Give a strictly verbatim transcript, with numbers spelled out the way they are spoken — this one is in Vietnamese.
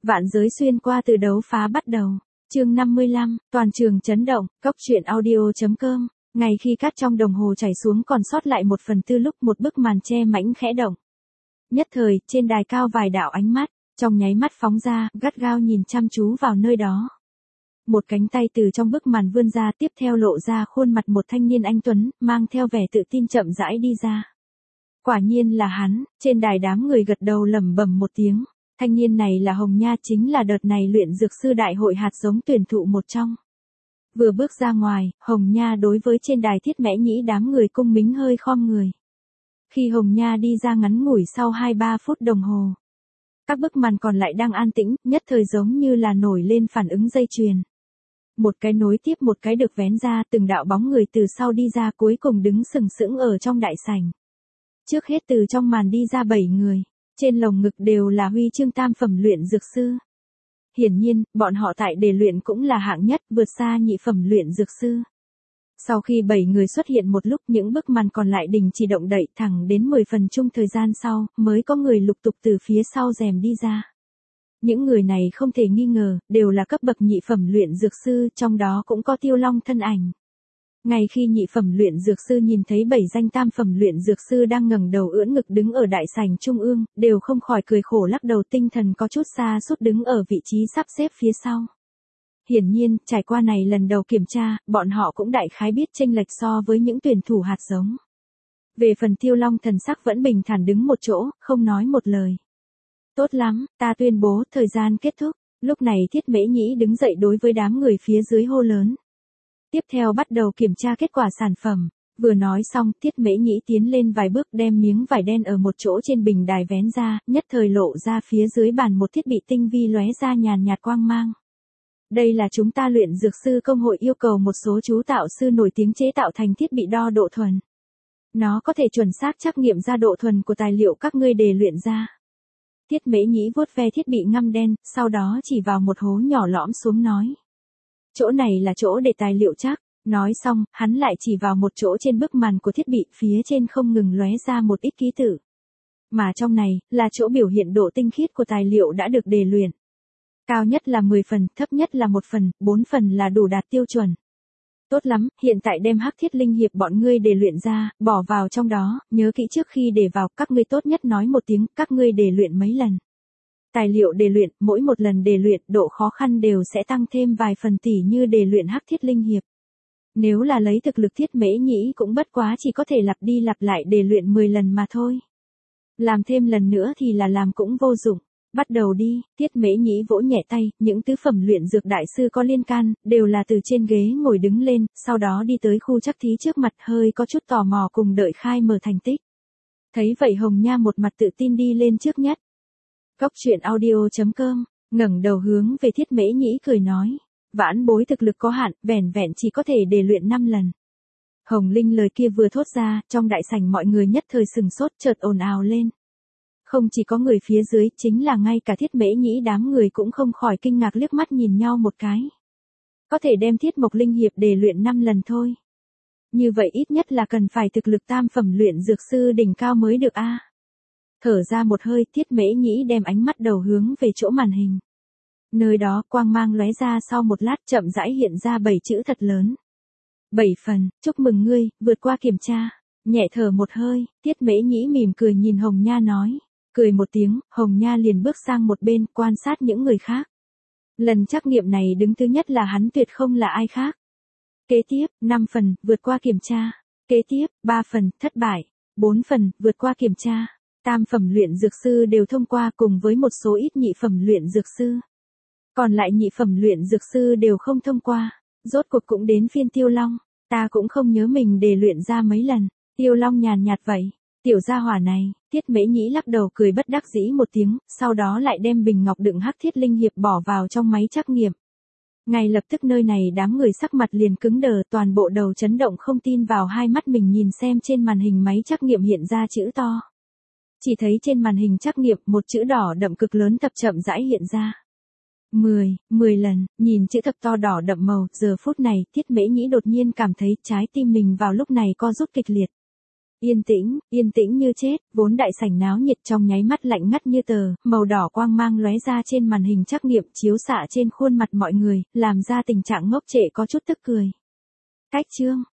Vạn giới xuyên qua từ đấu phá bắt đầu. Chương năm mươi lăm, toàn trường chấn động, cốc truyện audio.com. Ngày khi cát trong đồng hồ chảy xuống còn sót lại một phần tư lúc một bức màn che mảnh khẽ động. Nhất thời, trên đài cao vài đạo ánh mắt, trong nháy mắt phóng ra, gắt gao nhìn chăm chú vào nơi đó. Một cánh tay từ trong bức màn vươn ra, tiếp theo lộ ra khuôn mặt một thanh niên anh tuấn, mang theo vẻ tự tin chậm rãi đi ra. Quả nhiên là hắn, trên đài đám người gật đầu lẩm bẩm một tiếng. Thanh niên này là Hồng Nha, chính là đợt này luyện dược sư đại hội hạt giống tuyển thụ một trong. Vừa bước ra ngoài, Hồng Nha đối với trên đài Thiết Mễ Nhĩ đám người cung mính hơi khom người. Khi Hồng Nha đi ra ngắn ngủi sau hai ba phút đồng hồ, các bức màn còn lại đang an tĩnh, nhất thời giống như là nổi lên phản ứng dây chuyền. Một cái nối tiếp một cái được vén ra, từng đạo bóng người từ sau đi ra, cuối cùng đứng sừng sững ở trong đại sảnh. Trước hết từ trong màn đi ra bảy người, trên lồng ngực đều là huy chương tam phẩm luyện dược sư. Hiển nhiên, bọn họ tại đề luyện cũng là hạng nhất, vượt xa nhị phẩm luyện dược sư. Sau khi bảy người xuất hiện một lúc, những bức màn còn lại đình chỉ động đậy, thẳng đến mười phần chung thời gian sau, mới có người lục tục từ phía sau rèm đi ra. Những người này không thể nghi ngờ, đều là cấp bậc nhị phẩm luyện dược sư, trong đó cũng có Tiêu Long thân ảnh. Ngay khi nhị phẩm luyện dược sư nhìn thấy bảy danh tam phẩm luyện dược sư đang ngẩng đầu ưỡn ngực đứng ở đại sảnh trung ương, đều không khỏi cười khổ lắc đầu, tinh thần có chút xa sút đứng ở vị trí sắp xếp phía sau. Hiển nhiên, trải qua này lần đầu kiểm tra, bọn họ cũng đại khái biết chênh lệch so với những tuyển thủ hạt giống. Về phần Tiêu Long thần sắc vẫn bình thản đứng một chỗ, không nói một lời. Tốt lắm, ta tuyên bố thời gian kết thúc. Lúc này Thiết Mễ Nhĩ đứng dậy đối với đám người phía dưới hô lớn. Tiếp theo bắt đầu kiểm tra kết quả sản phẩm. Vừa nói xong, Thiết Mễ Nhĩ tiến lên vài bước đem miếng vải đen ở một chỗ trên bình đài vén ra, nhất thời lộ ra phía dưới bàn một thiết bị tinh vi lóe ra nhàn nhạt quang mang. Đây là chúng ta luyện dược sư công hội yêu cầu một số chú tạo sư nổi tiếng chế tạo thành thiết bị đo độ thuần. Nó có thể chuẩn xác trắc nghiệm ra độ thuần của tài liệu các ngươi đề luyện ra. Thiết Mễ Nhĩ vuốt ve thiết bị ngăm đen, sau đó chỉ vào một hố nhỏ lõm xuống nói. Chỗ này là chỗ để tài liệu chắc. Nói xong, hắn lại chỉ vào một chỗ trên bức màn của thiết bị, phía trên không ngừng lóe ra một ít ký tự. Mà trong này, là chỗ biểu hiện độ tinh khiết của tài liệu đã được đề luyện. Cao nhất là mười phần, thấp nhất là một phần, bốn phần là đủ đạt tiêu chuẩn. Tốt lắm, hiện tại đem hắc thiết linh hiệp bọn ngươi đề luyện ra, bỏ vào trong đó, nhớ kỹ trước khi để vào, các ngươi tốt nhất nói một tiếng, các ngươi đề luyện mấy lần. Tài liệu đề luyện, mỗi một lần đề luyện, độ khó khăn đều sẽ tăng thêm vài phần, tỉ như đề luyện hắc thiết linh hiệp. Nếu là lấy thực lực Thiết Mễ Nhĩ cũng bất quá chỉ có thể lặp đi lặp lại đề luyện mười lần mà thôi. Làm thêm lần nữa thì là làm cũng vô dụng. Bắt đầu đi, Thiết Mễ Nhĩ vỗ nhẹ tay, những tứ phẩm luyện dược đại sư có liên can, đều là từ trên ghế ngồi đứng lên, sau đó đi tới khu chắc thí trước mặt, hơi có chút tò mò cùng đợi khai mở thành tích. Thấy vậy Hồng Nha một mặt tự tin đi lên trước nhất. Cốc truyện audio.com, ngẩng đầu hướng về Thiết Mễ Nhĩ cười nói. Vãn bối thực lực có hạn, vẻn vẹn chỉ có thể đề luyện năm lần. Hồng Linh lời kia vừa thốt ra, trong đại sảnh mọi người nhất thời sừng sốt, chợt ồn ào lên. Không chỉ có người phía dưới, chính là ngay cả Thiết Mễ Nhĩ đám người cũng không khỏi kinh ngạc liếc mắt nhìn nhau một cái. Có thể đem Thiết Mộc Linh hiệp đề luyện năm lần thôi. Như vậy ít nhất là cần phải thực lực tam phẩm luyện dược sư đỉnh cao mới được a. Thở ra một hơi, Thiết Mễ Nhĩ đem ánh mắt đầu hướng về chỗ màn hình. Nơi đó quang mang lóe ra, sau một lát chậm rãi hiện ra bảy chữ thật lớn. Bảy phần, chúc mừng ngươi, vượt qua kiểm tra. Nhẹ thở một hơi, Thiết Mễ Nhĩ mỉm cười nhìn Hồng Nha nói. Cười một tiếng, Hồng Nha liền bước sang một bên quan sát những người khác. Lần trắc nghiệm này đứng thứ nhất là hắn, tuyệt không là ai khác. Kế tiếp, năm phần, vượt qua kiểm tra. Kế tiếp, ba phần, thất bại. bốn phần, vượt qua kiểm tra. Tam phẩm luyện dược sư đều thông qua cùng với một số ít nhị phẩm luyện dược sư. Còn lại nhị phẩm luyện dược sư đều không thông qua. Rốt cuộc cũng đến phiên Tiêu Long. Ta cũng không nhớ mình đề luyện ra mấy lần. Tiêu Long nhàn nhạt vậy. Tiểu gia hỏa này, Thiết Mễ Nhĩ lắc đầu cười bất đắc dĩ một tiếng, sau đó lại đem bình ngọc đựng hắc thiết linh hiệp bỏ vào trong máy trắc nghiệm. Ngay lập tức nơi này đám người sắc mặt liền cứng đờ, toàn bộ đầu chấn động không tin vào hai mắt mình nhìn xem trên màn hình máy trắc nghiệm hiện ra chữ to. Chỉ thấy trên màn hình trắc nghiệm một chữ đỏ đậm cực lớn tập chậm rãi hiện ra. mười, mười lần, nhìn chữ thập to đỏ đậm màu, giờ phút này, Thiết Mễ Nhĩ đột nhiên cảm thấy trái tim mình vào lúc này co rút kịch liệt. Yên tĩnh, yên tĩnh như chết, vốn đại sảnh náo nhiệt trong nháy mắt lạnh ngắt như tờ, màu đỏ quang mang lóe ra trên màn hình trắc nghiệm chiếu xạ trên khuôn mặt mọi người, làm ra tình trạng ngốc trệ có chút tức cười. Cách chương,